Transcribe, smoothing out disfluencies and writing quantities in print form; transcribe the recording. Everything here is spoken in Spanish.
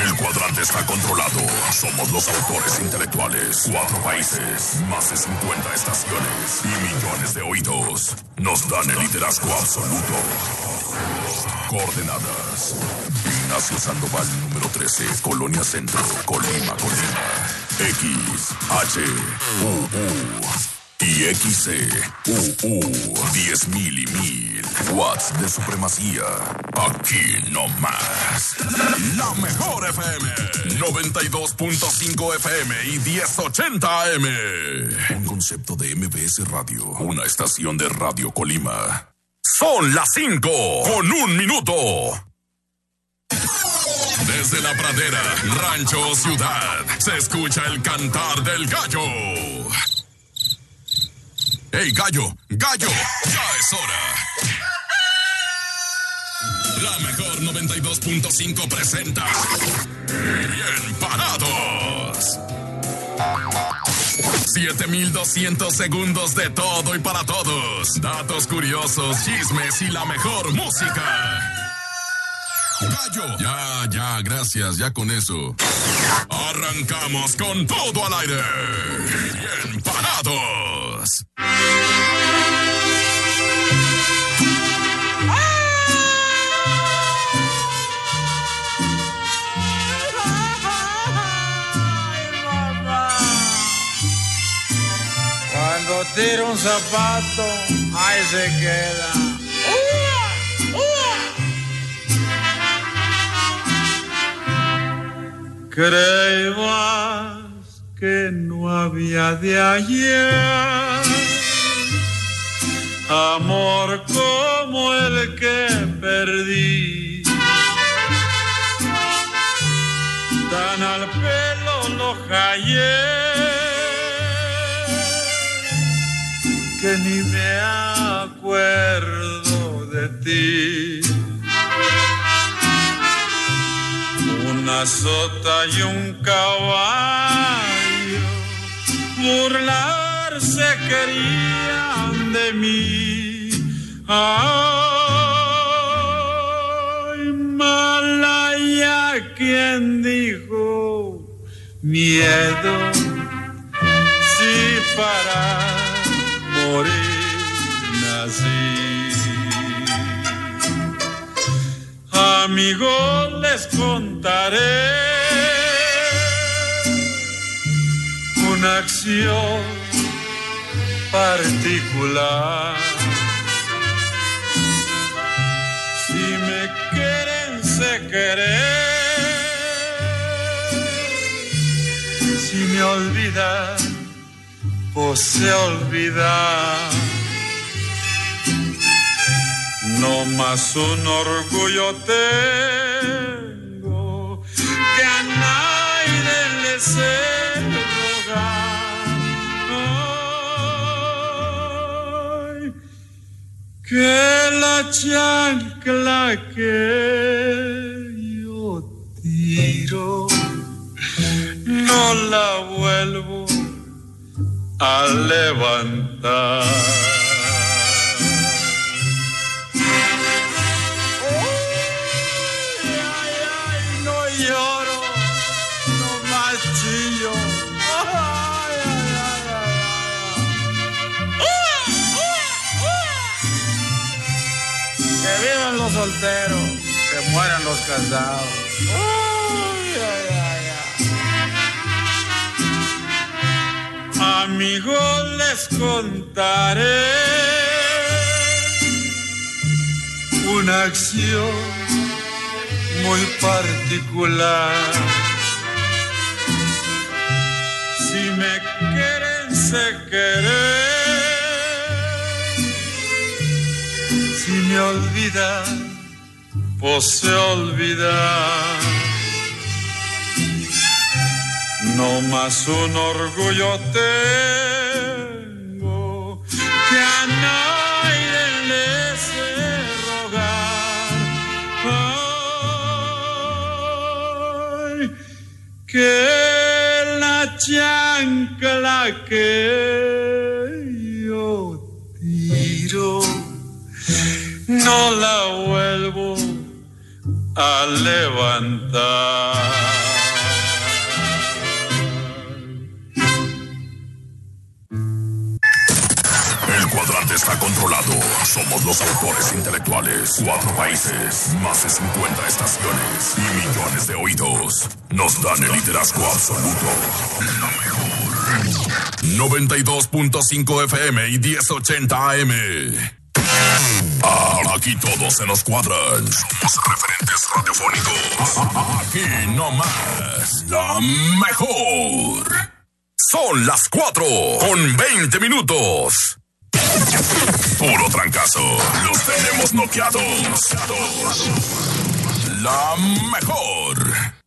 El cuadrante está controlado. Somos los autores intelectuales. 4 países, más de 50 estaciones y millones de oídos nos dan el liderazgo absoluto. Coordenadas: Ignacio Sandoval, número 13, Colonia Centro, Colima. X, H, U, y XC, 10,000 y 1000 watts de supremacía. Aquí no más. La mejor FM, 92.5 FM y 1080 AM. Un concepto de MBS Radio, una estación de Radio Colima. Son las 5:01. Desde la pradera, rancho o ciudad, se escucha el cantar del gallo. ¡Ey, gallo! ¡Gallo! ¡Ya es hora! La mejor 92.5 presenta Bien Parados. 7,200 segundos de todo y para todos. Datos curiosos, chismes y la mejor música. Gallo. Ya, gracias, ya con eso. Arrancamos con todo al aire. Bien Parados. Cuando tira un zapato, ahí se queda. Creías que no había de ayer amor como el que perdí. Tan al pelo lo hallé que ni me acuerdo de ti. Una sota y un caballo burlarse querían de mí. Ay, Malaya, ¿quién dijo miedo? Si para morir nací. Amigos, les contaré una acción particular. Si me quieren, se querer. Si me olvidan, pues se olvidar. No más un orgullo tengo que a nadie le sé rogar. Ay, que la chancla que yo tiro no la vuelvo a levantar. Los solteros, que mueran los casados. Amigos, les contaré una acción muy particular. Si me quieren, se querer. Si me olvidan, pues se olvidan. No más un orgullo tengo que a nadie le sé rogar. Ay, que la chancla que yo tiro no la vuelvo a levantar. El cuadrante está controlado. Somos los autores intelectuales. 4 países, más de 50 estaciones y millones de oídos. Nos dan el liderazgo absoluto. La mejor. 92.5 FM y 1080 AM. Aquí todos se nos cuadran. Somos referentes radiofónicos. Aquí nomás. La mejor. Son las 4:20. Puro trancazo. Los tenemos noqueados. La mejor.